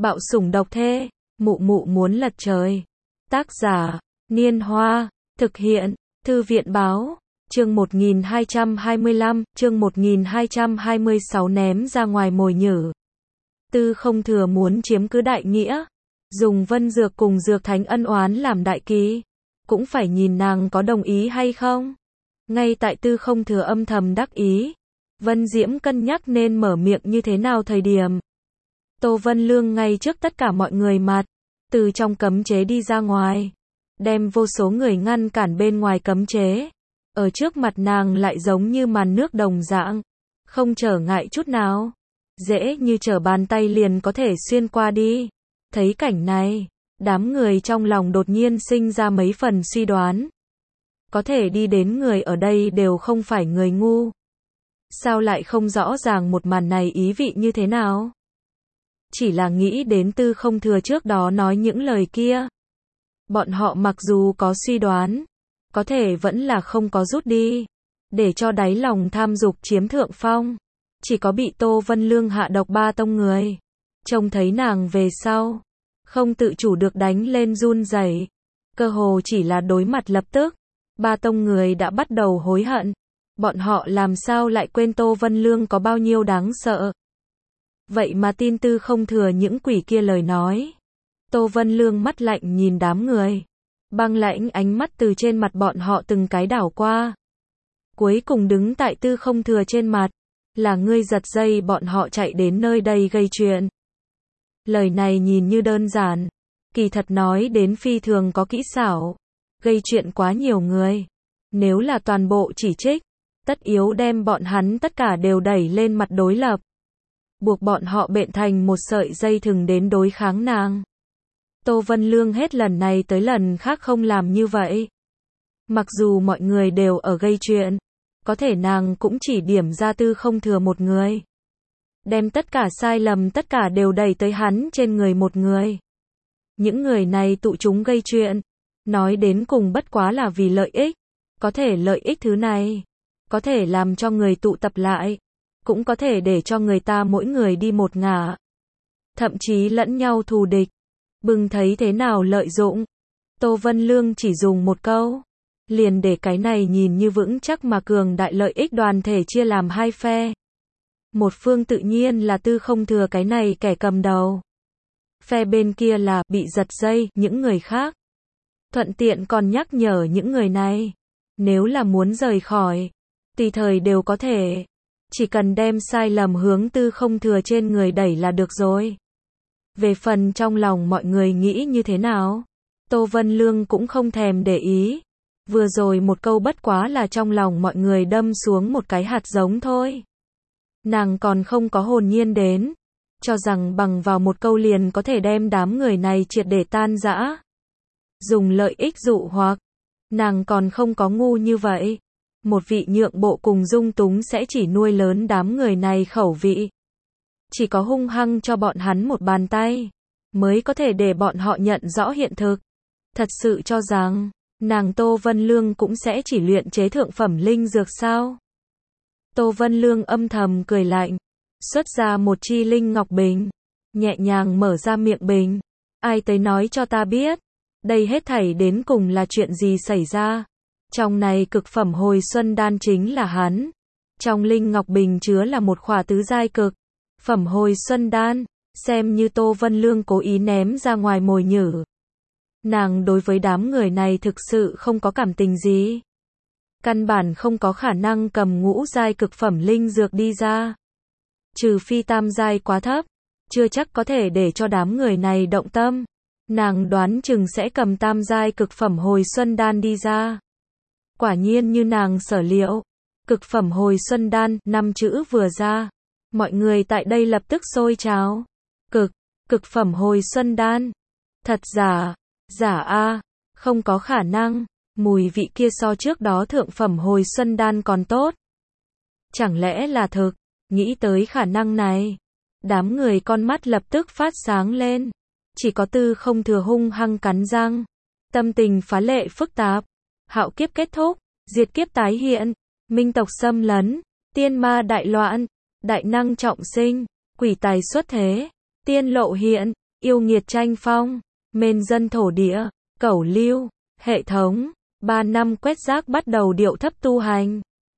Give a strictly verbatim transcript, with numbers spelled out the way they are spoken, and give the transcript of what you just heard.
Bạo sủng độc thê, mụ mụ muốn lật trời. Tác giả, Niên Hoa, thực hiện, Thư viện Báo, chương một nghìn hai trăm hai mươi lăm, chương một nghìn hai trăm hai mươi sáu ném ra ngoài mồi nhử. Tư Không Thừa muốn chiếm cứ đại nghĩa, dùng Vân Dược cùng Dược Thánh ân oán làm đại ký, cũng phải nhìn nàng có đồng ý hay không. Ngay tại Tư Không Thừa âm thầm đắc ý, Vân Diễm cân nhắc nên mở miệng như thế nào thời điểm. Tô Vân Lương ngay trước tất cả mọi người mặt, từ trong cấm chế đi ra ngoài, đem vô số người ngăn cản bên ngoài cấm chế. Ở trước mặt nàng lại giống như màn nước đồng dạng, không trở ngại chút nào, dễ như trở bàn tay liền có thể xuyên qua đi. Thấy cảnh này, đám người trong lòng đột nhiên sinh ra mấy phần suy đoán. Có thể đi đến người ở đây đều không phải người ngu. Sao lại không rõ ràng một màn này ý vị như thế nào? Chỉ là nghĩ đến Tư Không Thừa trước đó nói những lời kia. Bọn họ mặc dù có suy đoán, có thể vẫn là không có rút đi, để cho đáy lòng tham dục chiếm thượng phong. Chỉ có bị Tô Vân Lương hạ độc ba tông người, trông thấy nàng về sau, không tự chủ được đánh lên run rẩy. Cơ hồ chỉ là đối mặt lập tức, ba tông người đã bắt đầu hối hận. Bọn họ làm sao lại quên Tô Vân Lương có bao nhiêu đáng sợ. Vậy mà tin Tư Không Thừa những quỷ kia lời nói. Tô Vân Lương mắt lạnh nhìn đám người, băng lãnh ánh mắt từ trên mặt bọn họ từng cái đảo qua. Cuối cùng đứng tại Tư Không Thừa trên mặt, là ngươi giật dây bọn họ chạy đến nơi đây gây chuyện. Lời này nhìn như đơn giản, kỳ thật nói đến phi thường có kỹ xảo, gây chuyện quá nhiều người. Nếu là toàn bộ chỉ trích, tất yếu đem bọn hắn tất cả đều đẩy lên mặt đối lập, buộc bọn họ bện thành một sợi dây thừng đến đối kháng nàng. Tô Vân Lương hết lần này tới lần khác không làm như vậy. Mặc dù mọi người đều ở gây chuyện, có thể nàng cũng chỉ điểm ra Tư Không Thừa một người. Đem tất cả sai lầm tất cả đều đẩy tới hắn trên người một người. Những người này tụ chúng gây chuyện, nói đến cùng bất quá là vì lợi ích. Có thể lợi ích thứ này, có thể làm cho người tụ tập lại, cũng có thể để cho người ta mỗi người đi một ngả. Thậm chí lẫn nhau thù địch, bừng thấy thế nào lợi dụng. Tô Vân Lương chỉ dùng một câu, liền để cái này nhìn như vững chắc mà cường đại lợi ích đoàn thể chia làm hai phe. Một phương tự nhiên là Tư Không Thừa cái này kẻ cầm đầu. Phe bên kia là bị giật dây những người khác. Thuận tiện còn nhắc nhở những người này, nếu là muốn rời khỏi, tùy thời đều có thể. Chỉ cần đem sai lầm hướng Tư Không Thừa trên người đẩy là được rồi. Về phần trong lòng mọi người nghĩ như thế nào, Tô Vân Lương cũng không thèm để ý. Vừa rồi một câu bất quá là trong lòng mọi người đâm xuống một cái hạt giống thôi. Nàng còn không có hồn nhiên đến, cho rằng bằng vào một câu liền có thể đem đám người này triệt để tan rã. Dùng lợi ích dụ hoặc, nàng còn không có ngu như vậy. Một vị nhượng bộ cùng dung túng sẽ chỉ nuôi lớn đám người này khẩu vị. Chỉ có hung hăng cho bọn hắn một bàn tay, mới có thể để bọn họ nhận rõ hiện thực. Thật sự cho rằng, nàng Tô Vân Lương cũng sẽ chỉ luyện chế thượng phẩm linh dược sao? Tô Vân Lương âm thầm cười lạnh, xuất ra một chi linh ngọc bình, nhẹ nhàng mở ra miệng bình. Ai tới nói cho ta biết, đây hết thảy đến cùng là chuyện gì xảy ra? Trong này cực phẩm hồi xuân đan chính là hắn. Trong linh ngọc bình chứa là một khỏa tứ giai cực phẩm hồi xuân đan, xem như Tô Vân Lương cố ý ném ra ngoài mồi nhử. Nàng đối với đám người này thực sự không có cảm tình gì. Căn bản không có khả năng cầm ngũ giai cực phẩm linh dược đi ra. Trừ phi tam giai quá thấp, chưa chắc có thể để cho đám người này động tâm. Nàng đoán chừng sẽ cầm tam giai cực phẩm hồi xuân đan đi ra. Quả nhiên như nàng sở liệu, cực phẩm hồi xuân đan, năm chữ vừa ra, mọi người tại đây lập tức sôi trào. Cực, cực phẩm hồi xuân đan. Thật giả, giả a, không có khả năng, mùi vị kia so trước đó thượng phẩm hồi xuân đan còn tốt. Chẳng lẽ là thực, nghĩ tới khả năng này, đám người con mắt lập tức phát sáng lên. Chỉ có Tư Không Thừa hung hăng cắn răng, tâm tình phá lệ phức tạp. Hạo kiếp kết thúc, diệt kiếp tái hiện, minh tộc xâm lấn, tiên ma đại loạn, đại năng trọng sinh, quỷ tài xuất thế, tiên lộ hiện, yêu nghiệt tranh phong, mên dân thổ địa, cẩu lưu, hệ thống, ba năm quét rác bắt đầu điệu thấp tu hành.